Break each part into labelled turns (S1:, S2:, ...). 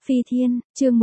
S1: Phi Thiên, chương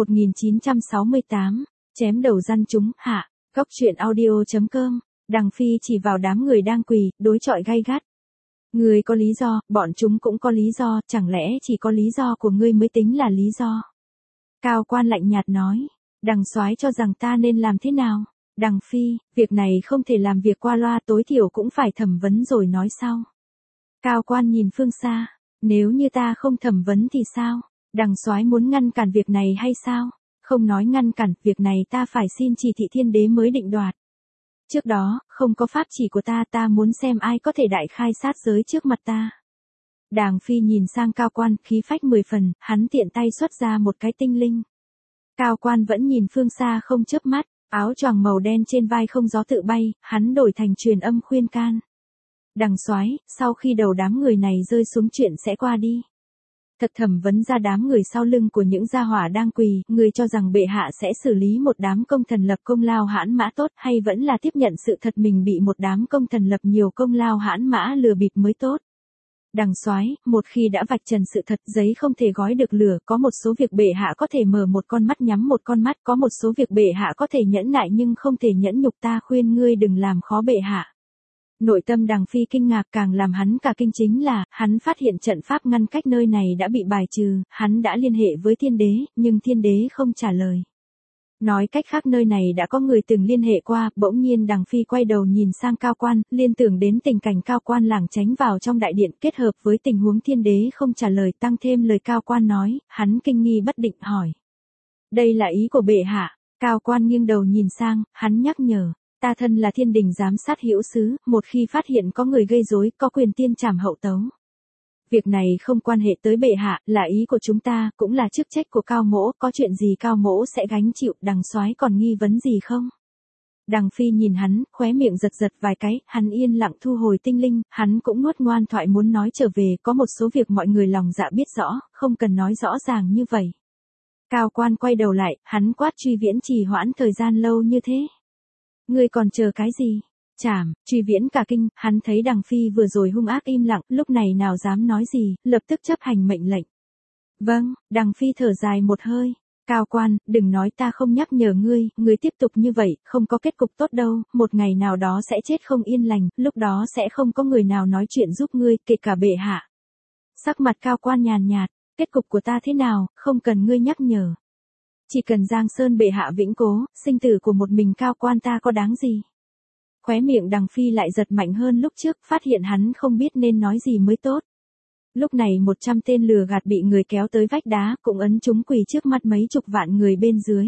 S1: 1968, chém đầu răn chúng, hạ, góc truyện audio.com, Đằng Phi chỉ vào đám người đang quỳ, đối chọi gay gắt. Ngươi có lý do, bọn chúng cũng có lý do, chẳng lẽ chỉ có lý do của ngươi mới tính là lý do? Cao Quan lạnh nhạt nói, Đằng soái cho rằng ta nên làm thế nào? Đằng Phi, việc này không thể làm việc qua loa, tối thiểu cũng phải thẩm vấn rồi nói sau. Cao Quan nhìn phương xa, nếu như ta không thẩm vấn thì sao? Đằng soái muốn ngăn cản việc này hay sao? Không nói ngăn cản, việc này ta phải xin chỉ thị thiên đế mới định đoạt. Trước đó, không có pháp chỉ của ta muốn xem ai có thể đại khai sát giới trước mặt ta. Đằng Phi nhìn sang Cao Quan, khí phách 10 phần, hắn tiện tay xuất ra một cái tinh linh. Cao Quan vẫn nhìn phương xa không chớp mắt, áo choàng màu đen trên vai không gió tự bay, hắn đổi thành truyền âm khuyên can. Đằng soái, sau khi đầu đám người này rơi xuống chuyện sẽ qua đi. Thật thẩm vấn ra đám người sau lưng của những gia hỏa đang quỳ, người cho rằng bệ hạ sẽ xử lý một đám công thần lập công lao hãn mã tốt hay vẫn là tiếp nhận sự thật mình bị một đám công thần lập nhiều công lao hãn mã lừa bịp mới tốt. Đằng soái, một khi đã vạch trần sự thật, giấy không thể gói được lửa, có một số việc bệ hạ có thể mở một con mắt nhắm một con mắt, có một số việc bệ hạ có thể nhẫn nại nhưng không thể nhẫn nhục, ta khuyên ngươi đừng làm khó bệ hạ. Nội tâm Đằng Phi kinh ngạc, càng làm hắn cả kinh chính là, hắn phát hiện trận pháp ngăn cách nơi này đã bị bài trừ, hắn đã liên hệ với thiên đế, nhưng thiên đế không trả lời. Nói cách khác nơi này đã có người từng liên hệ qua, bỗng nhiên Đằng Phi quay đầu nhìn sang Cao Quan, liên tưởng đến tình cảnh Cao Quan lảng tránh vào trong đại điện, kết hợp với tình huống thiên đế không trả lời, tăng thêm lời Cao Quan nói, hắn kinh nghi bất định hỏi. Đây là ý của bệ hạ. Cao Quan nghiêng đầu nhìn sang, hắn nhắc nhở. Ta thân là thiên đình giám sát hữu sứ, một khi phát hiện có người gây rối, có quyền tiên trảm hậu tấu. Việc này không quan hệ tới bệ hạ, là ý của chúng ta, cũng là chức trách của Cao Mỗ, có chuyện gì Cao Mỗ sẽ gánh chịu, Đằng soái còn nghi vấn gì không? Đằng Phi nhìn hắn, khóe miệng giật giật vài cái, hắn yên lặng thu hồi tinh linh, hắn cũng nuốt ngoan thoại muốn nói trở về, có một số việc mọi người lòng dạ biết rõ, không cần nói rõ ràng như vậy. Cao Quan quay đầu lại, hắn quát Truy Viễn trì hoãn thời gian lâu như thế. Ngươi còn chờ cái gì? Chảm, Truy Viễn cả kinh, hắn thấy Đằng Phi vừa rồi hung ác im lặng, lúc này nào dám nói gì, lập tức chấp hành mệnh lệnh. Vâng, Đằng Phi thở dài một hơi. Cao Quan, đừng nói ta không nhắc nhở ngươi tiếp tục như vậy, không có kết cục tốt đâu, một ngày nào đó sẽ chết không yên lành, lúc đó sẽ không có người nào nói chuyện giúp ngươi, kể cả bệ hạ. Sắc mặt Cao Quan nhàn nhạt, kết cục của ta thế nào, không cần ngươi nhắc nhở. Chỉ cần Giang Sơn bệ hạ vĩnh cố, sinh tử của một mình Cao Quan ta có đáng gì? Khóe miệng Đằng Phi lại giật mạnh hơn lúc trước, phát hiện hắn không biết nên nói gì mới tốt. Lúc này 100 tên lừa gạt bị người kéo tới vách đá, cũng ấn chúng quỳ trước mắt mấy chục vạn người bên dưới.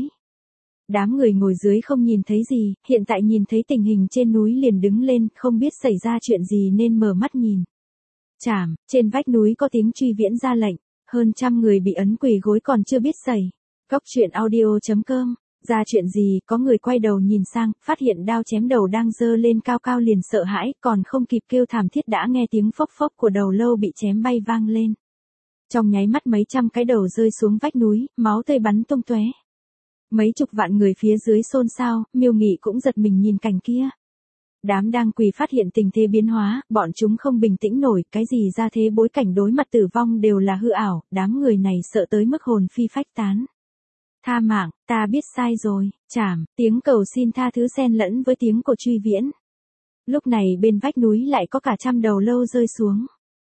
S1: Đám người ngồi dưới không nhìn thấy gì, hiện tại nhìn thấy tình hình trên núi liền đứng lên, không biết xảy ra chuyện gì nên mở mắt nhìn. Chảm, trên vách núi có tiếng Truy Viễn ra lệnh, hơn trăm người bị ấn quỳ gối còn chưa biết xảy. Góc truyện audio.com, ra chuyện gì, có người quay đầu nhìn sang, phát hiện đao chém đầu đang giơ lên cao cao liền sợ hãi, còn không kịp kêu thảm thiết đã nghe tiếng phốc phốc của đầu lâu bị chém bay vang lên. Trong nháy mắt mấy trăm cái đầu rơi xuống vách núi, máu tươi bắn tung tóe. Mấy chục vạn người phía dưới xôn xao, Miêu Nghị cũng giật mình nhìn cảnh kia. Đám đang quỳ phát hiện tình thế biến hóa, bọn chúng không bình tĩnh nổi, cái gì ra thế bối cảnh đối mặt tử vong đều là hư ảo, đám người này sợ tới mức hồn phi phách tán. Tha mạng, ta biết sai rồi, chảm, tiếng cầu xin tha thứ xen lẫn với tiếng của Truy Viễn. Lúc này bên vách núi lại có cả trăm đầu lâu rơi xuống.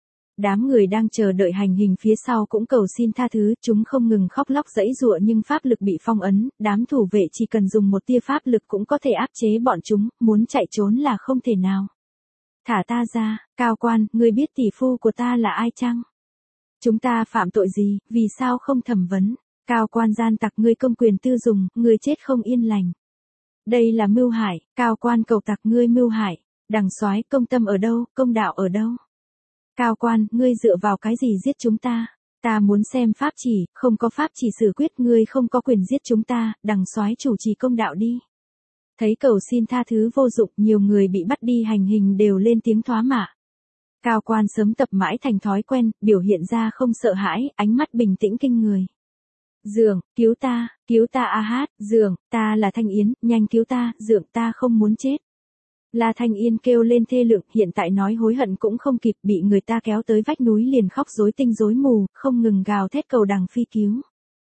S1: Đám người đang chờ đợi hành hình phía sau cũng cầu xin tha thứ, chúng không ngừng khóc lóc giãy giụa nhưng pháp lực bị phong ấn, đám thủ vệ chỉ cần dùng một tia pháp lực cũng có thể áp chế bọn chúng, muốn chạy trốn là không thể nào. Thả ta ra, Cao Quan, ngươi biết tỷ phu của ta là ai chăng? Chúng ta phạm tội gì, vì sao không thẩm vấn? Cao Quan gian tặc, ngươi công quyền tư dùng, ngươi chết không yên lành. Đây là mưu hại, Cao Quan cầu tặc, ngươi mưu hại. Đằng soái, công tâm ở đâu, công đạo ở đâu? Cao Quan, ngươi dựa vào cái gì giết chúng ta? Ta muốn xem pháp chỉ, không có pháp chỉ xử quyết, ngươi không có quyền giết chúng ta, Đằng soái chủ trì công đạo đi. Thấy cầu xin tha thứ vô dụng, nhiều người bị bắt đi hành hình đều lên tiếng thoá mạ. Cao Quan sớm tập mãi thành thói quen, biểu hiện ra không sợ hãi, ánh mắt bình tĩnh kinh người. Dượng, cứu ta a hát, Dượng, ta là Thanh Yến, nhanh cứu ta, Dượng, ta không muốn chết. La Thanh Yên kêu lên thê lượng, hiện tại nói hối hận cũng không kịp, bị người ta kéo tới vách núi liền khóc rối tinh rối mù, không ngừng gào thét cầu Đằng Phi cứu.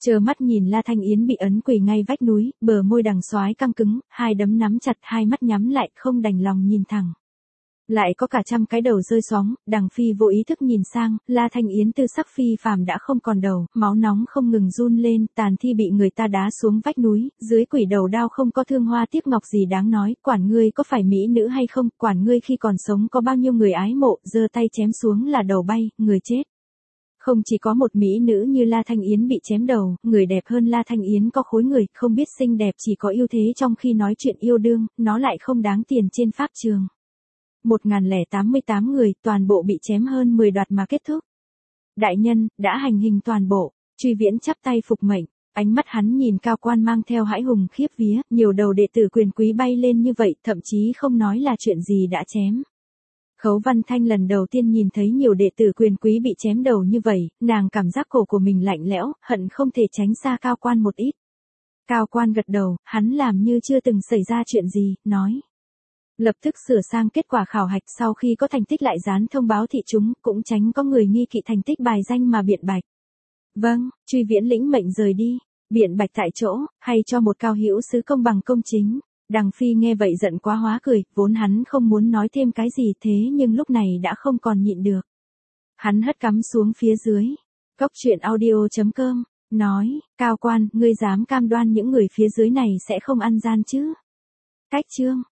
S1: Trơ mắt nhìn La Thanh Yến bị ấn quỳ ngay vách núi, bờ môi đằng xoái căng cứng, hai đấm nắm chặt, hai mắt nhắm lại, không đành lòng nhìn thẳng. Lại có cả trăm cái đầu rơi xoóng, Đằng Phi vô ý thức nhìn sang, La Thanh Yến tư sắc phi phàm đã không còn đầu, máu nóng không ngừng run lên, tàn thi bị người ta đá xuống vách núi, dưới quỷ đầu đao không có thương hoa tiếc ngọc gì đáng nói, quản ngươi có phải mỹ nữ hay không, quản ngươi khi còn sống có bao nhiêu người ái mộ, giơ tay chém xuống là đầu bay, người chết. Không chỉ có một mỹ nữ như La Thanh Yến bị chém đầu, người đẹp hơn La Thanh Yến có khối người, không biết xinh đẹp chỉ có ưu thế trong khi nói chuyện yêu đương, nó lại không đáng tiền trên pháp trường. 1088 người, toàn bộ bị chém hơn 10 đoạt mà kết thúc. Đại nhân, đã hành hình toàn bộ, Truy Viễn chắp tay phục mệnh, ánh mắt hắn nhìn cao quan mang theo hãi hùng khiếp vía, nhiều đầu đệ tử quyền quý bay lên như vậy, thậm chí không nói là chuyện gì đã chém. Khấu Văn Thanh lần đầu tiên nhìn thấy nhiều đệ tử quyền quý bị chém đầu như vậy, nàng cảm giác cổ của mình lạnh lẽo, hận không thể tránh xa cao quan một ít. Cao quan gật đầu, hắn làm như chưa từng xảy ra chuyện gì, nói. Lập tức sửa sang kết quả khảo hạch sau khi có thành tích lại dán thông báo thị chúng, cũng tránh có người nghi kỵ thành tích bài danh mà biện bạch. Vâng, Truy Viễn lĩnh mệnh rời đi, biện bạch tại chỗ, hay cho một cao hữu sứ công bằng công chính. Đằng Phi nghe vậy giận quá hóa cười, vốn hắn không muốn nói thêm cái gì thế nhưng lúc này đã không còn nhịn được. Hắn hất cắm xuống phía dưới. Cốc truyện audio.com, nói, cao quan, ngươi dám cam đoan những người phía dưới này sẽ không ăn gian chứ? Cách chương.